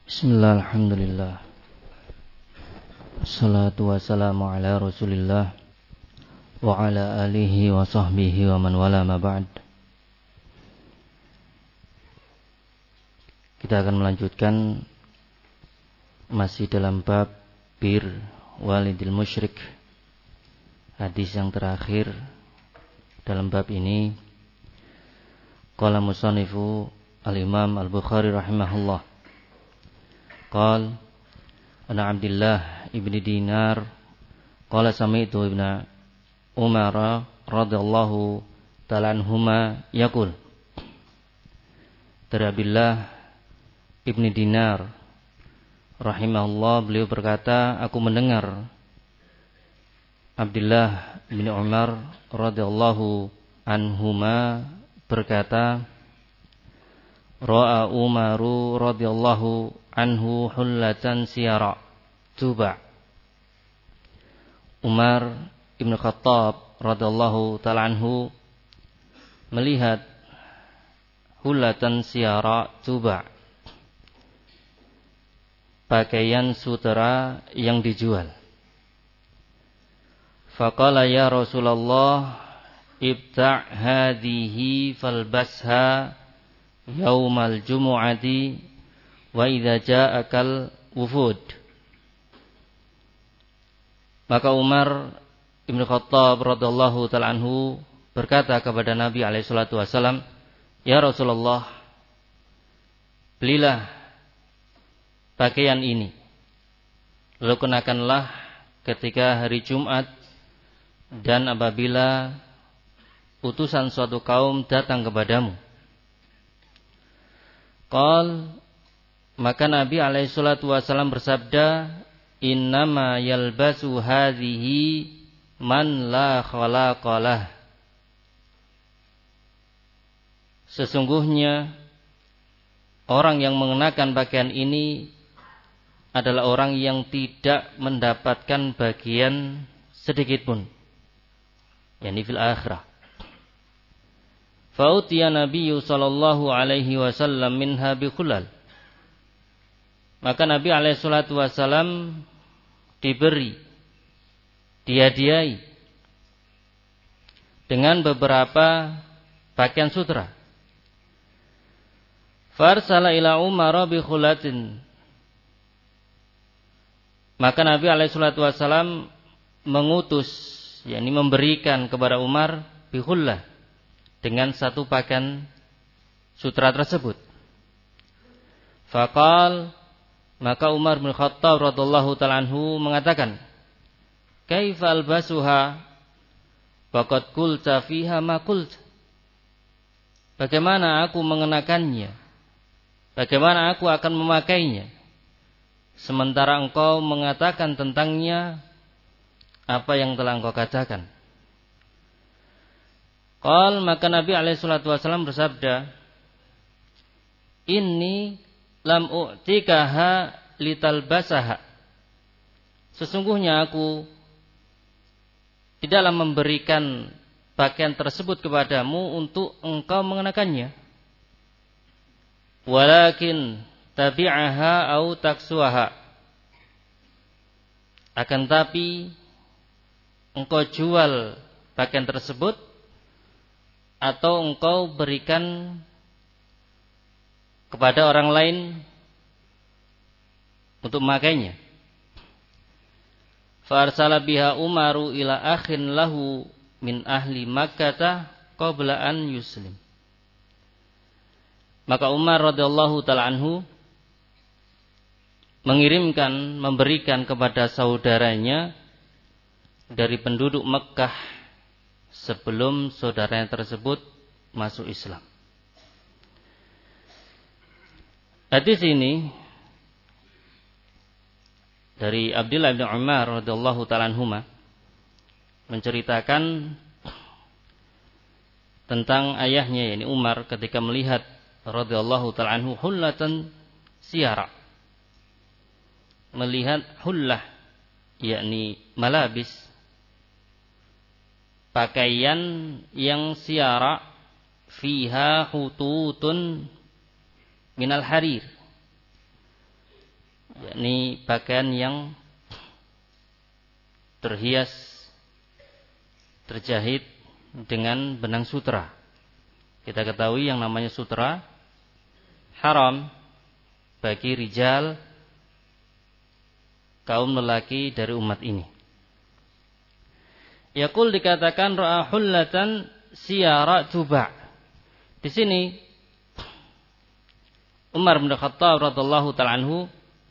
Bismillah, alhamdulillah. Assalatu wassalamu ala rasulillah wa ala alihi wa sahbihi wa man wala ma ba'd. Kita akan melanjutkan masih dalam bab bir walidil musyrik. Hadis yang terakhir dalam bab ini, qala musannifu al-Imam al-Bukhari rahimahullah, qala ana Abdullah ibni Dinar qala sami'tu ibna Umar radhiyallahu ta'ala anhuma yaqul. Dari Abdullah ibni Dinar rahimahullah, beliau berkata, aku mendengar Abdullah bin Umar radhiyallahu anhuma berkata, ra'a Umaru radhiyallahu anhu hullatan siyara tuba. Umar ibn Khattab radhiyallahu ta'ala anhu melihat hullatan siyara tuba, pakaian sutera yang dijual. Faqala ya Rasulullah, ibta' hadhihi falbasha yaumal jumu'ati wa idza ja'akal wufud. Maka Umar ibn Khattab radhiyallahu ta'ala anhu berkata kepada Nabi alaihi salatu wasallam, ya Rasulullah, belilah pakaian ini, lalu kenakanlah ketika hari Jumat dan apabila utusan suatu kaum datang kepadamu. Qal, maka Nabi alaihi salatu wasallam bersabda, innama yalbasu hadhihi man la khalaqalah. Sesungguhnya orang yang mengenakan pakaian ini adalah orang yang tidak mendapatkan bagian sedikit pun, yakni fil akhirah. Fa'utiya Nabiyyu sallallahu alaihi wasallam minha bikhulal. Maka Nabi alaihi salatu wasallam diberi, dihadiahi dengan beberapa pakaian sutra. Farsala ila Umar bi khulatin. Maka Nabi alaihi salatu wasallam mengutus, yakni memberikan kepada Umar bi khullah, dengan satu pakaian sutra tersebut. Faqal, maka Umar bin Khattab radhiyallahu ta'ala anhu mengatakan, kaifa albasuha faqad qulta fiha ma qult. Bagaimana aku mengenakannya? Bagaimana aku akan memakainya? Sementara engkau mengatakan tentangnya apa yang telah engkau katakan. Qal, maka Nabi alaihi salatu wasallam bersabda, inni lam u'tikaha litalbasaha. Sesungguhnya aku tidaklah memberikan pakaian tersebut kepadamu untuk engkau mengenakannya. Walakin tabi'aha au taksuaha. Akan tapi engkau jual pakaian tersebut atau engkau berikan kepada orang lain untuk memakainya. Farsala biha Umaru ila akhin lahu min ahli Makkah qabla an yuslim. Maka Umar radhiyallahu ta'ala anhu mengirimkan, memberikan kepada saudaranya dari penduduk Mekah sebelum saudaranya tersebut masuk Islam. Hadis ini dari Abdullah bin Umar radhiyallahu ta'ala anhuma menceritakan tentang ayahnya, yakni Umar, ketika melihat radhiyallahu ta'ala anhu hullatan siyara, melihat hullah, yakni malabis, pakaian yang siyara, fiha khututun minal harir, yakni pakaian yang terhias, terjahit dengan benang sutra. Kita ketahui yang namanya sutra haram bagi rijal, kaum lelaki dari umat ini. Yaqul dikatakan ra'a hullatan siyara tuba. Di sini Umar bin Khattab radhiyallahu ta'ala anhu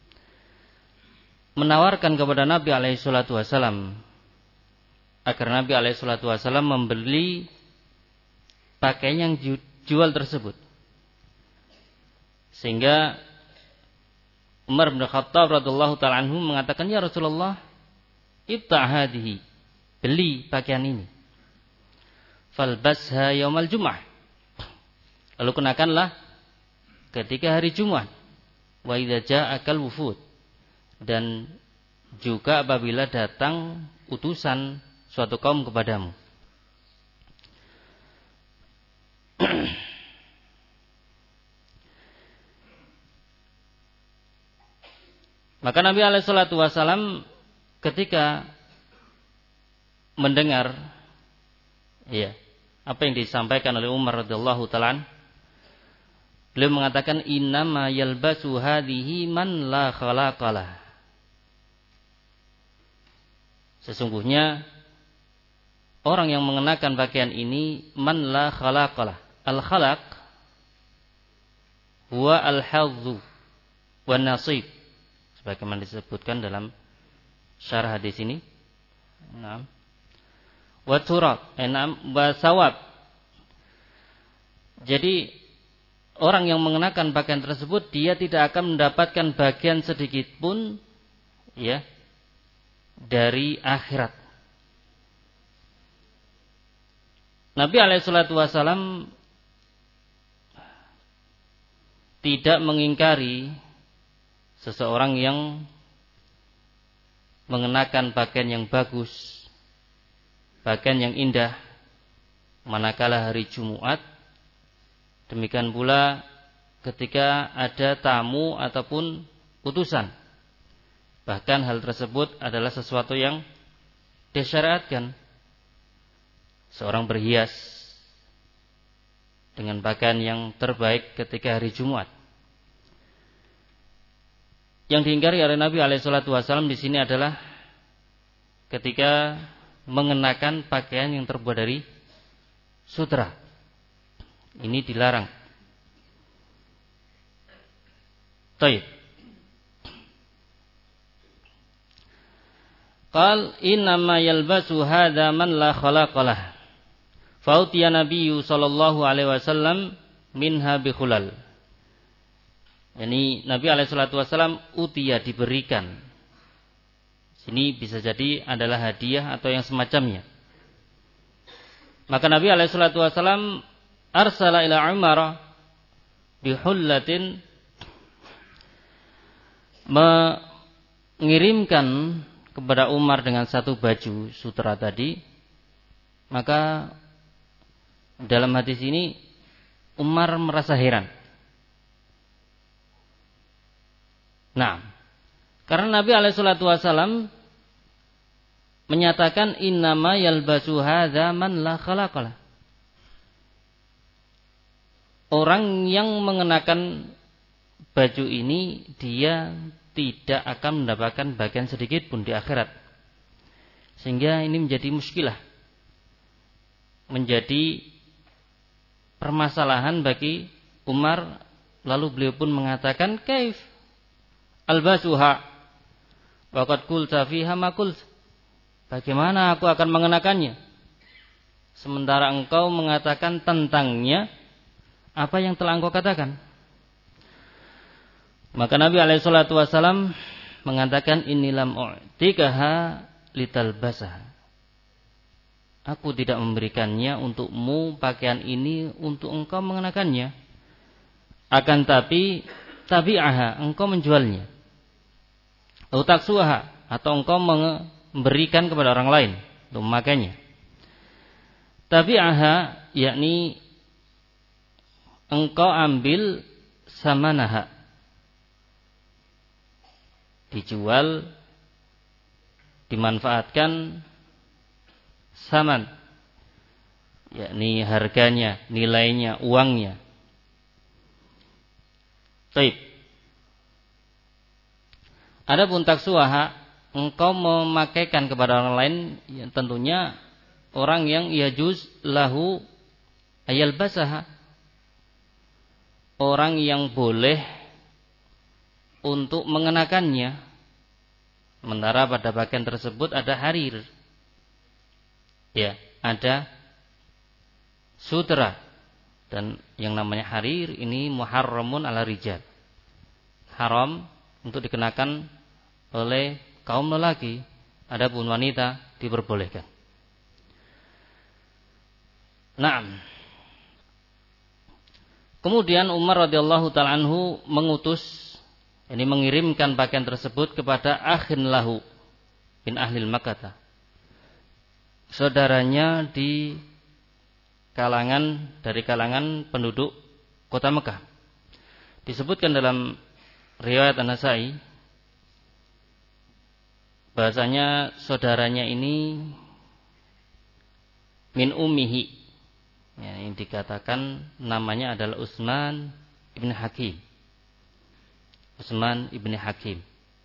menawarkan kepada Nabi alaihi salatu wasallam agar Nabi alaihi salatu wasallam membeli pakaian yang dijual tersebut. Sehingga Umar bin Khattab radhiyallahu ta'ala anhu mengatakan, "Ya Rasulullah, ibta' hadhihi." Beli pakaian ini. Falbasha yaumal jum'ah. Lalu kenakanlah ketika hari Jumat. Wa idza ja'akal wufud. Dan juga apabila datang utusan suatu kaum kepadamu. Maka Nabi alaihi salatu wasallam ketika mendengar apa yang disampaikan oleh Umar radhiyallahu ta'ala, beliau mengatakan innama yalbasu hadhihi man la khalaqalah. Sesungguhnya orang yang mengenakan pakaian ini man la khalaqalah. Al-khalaq huwa al-hadzu wan nasib, sebagaimana disebutkan dalam syarah hadis ini. Naam. Wa turab, wa sawab. Jadi orang yang mengenakan pakaian tersebut dia tidak akan mendapatkan bagian sedikit pun dari akhirat. Nabi alaihi salatu wasallam tidak mengingkari seseorang yang mengenakan pakaian yang bagus, pakaian yang indah manakala hari Jumat. Demikian pula ketika ada tamu ataupun utusan. Bahkan hal tersebut adalah sesuatu yang disyariatkan. Seorang berhias dengan pakaian yang terbaik ketika hari Jumat. Yang diingkari oleh Nabi alaihi salatu wasallam di sini adalah ketika mengenakan pakaian yang terbuat dari sutra. Ini dilarang. Taib. Qal innama yalbasu hadza man la khalaqalah. Fautiya Nabiyyu sallallahu alaihi wasallam minha bi khulal. Yani Nabi alaihi salatu wasallam utiya, diberikan. Sini bisa jadi adalah hadiah atau yang semacamnya. Maka Nabi alaihi salatu wasallam arsala ila Umar bi hullatin, mengirimkan kepada Umar dengan satu baju sutra tadi. Maka dalam hadis ini Umar merasa heran. Nah, karena Nabi alaihi salatu wasallam menyatakan innama yalbasu hadza man la khalaqalah. Orang yang mengenakan baju ini dia tidak akan mendapatkan bagian sedikit pun di akhirat. Sehingga ini menjadi muskilah, menjadi permasalahan bagi Umar. Lalu beliau pun mengatakan, kaif albasuha waqad qulta fiha ma qult. Bagaimana aku akan mengenakannya sementara engkau mengatakan tentangnya apa yang telah engkau katakan. Maka Nabi alaihi salatu wasallam mengatakan, inilam u'tikaha litalbasah. Aku tidak memberikannya untukmu, pakaian ini untuk engkau mengenakannya. Akan tapi tabi'aha, engkau menjualnya. Atau taksuha, atau engkau memberikan kepada orang lain untuk memakainya. Tabi'aha yakni engkau ambil samanaha, dijual, dimanfaatkan saman, yakni harganya, nilainya, uangnya. Baik. Adapun taksuaha, engkau memakaikan kepada orang lain, ya, tentunya orang yang yajuz lahu ayal basaha, orang yang boleh untuk mengenakannya, sementara pada pakaian tersebut ada harir, ya, ada sutra, dan yang namanya harir ini muharramun ala rijal, haram untuk dikenakan oleh kaum lelaki, adapun wanita diperbolehkan. Naam. Kemudian Umar radhiyallahu taala anhu mengutus, ini mengirimkan pakaian tersebut kepada akhin lahu bin ahlil Makkah, saudaranya dari kalangan penduduk kota Mekah. Disebutkan dalam riwayat An-Nasai bahasanya saudaranya ini min ummihi, ya, yang dikatakan namanya adalah Utsman ibn Hakim. Utsman ibn Hakim.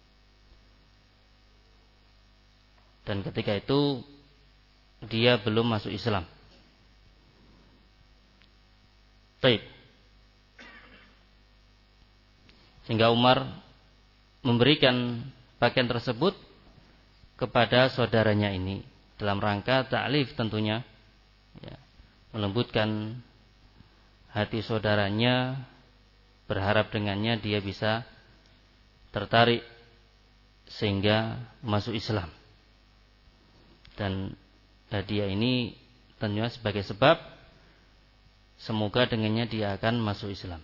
Dan ketika itu dia belum masuk Islam. Baik. Sehingga Umar memberikan pakaian tersebut kepada saudaranya ini dalam rangka ta'lif tentunya, ya, melembutkan hati saudaranya, berharap dengannya dia bisa tertarik sehingga masuk Islam. Dan hadiah ini tentunya sebagai sebab semoga dengannya dia akan masuk Islam.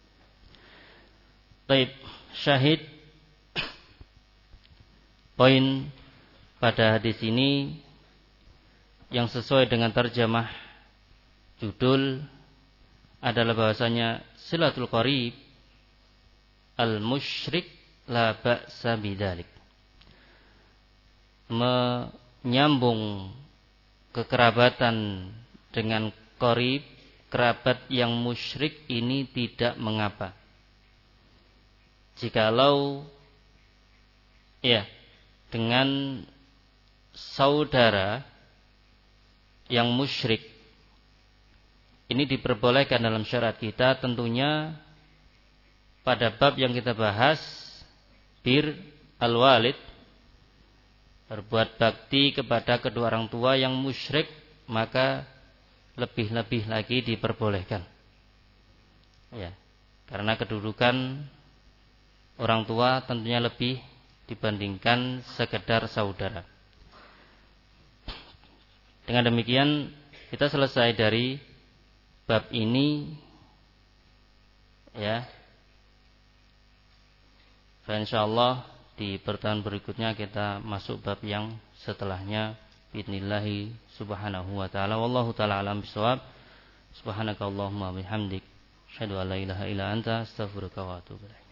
Baik, syahid poin pada hadis ini yang sesuai dengan terjemah judul adalah bahwasanya silatul qarib al-musyrik la ba'sa bidzalik. Menyambung kekerabatan dengan qarib, kerabat yang musyrik ini tidak mengapa. Jikalau ya dengan saudara yang musyrik ini diperbolehkan dalam syariat kita, tentunya pada bab yang kita bahas bir al-walid, berbuat bakti kepada kedua orang tua yang musyrik, maka lebih-lebih lagi diperbolehkan. Ya, karena kedudukan orang tua tentunya lebih dibandingkan sekedar saudara. Dengan demikian kita selesai dari bab ini, ya. Insyaallah di pertemuan berikutnya kita masuk bab yang setelahnya. Bismillahi subhanahu wa ta'ala. Wallahu ta'ala alam bisawab. Subhanakallahumma bihamdik, asyhadu an la ilaha illa anta, astaghfiruka wa atubu ilaik.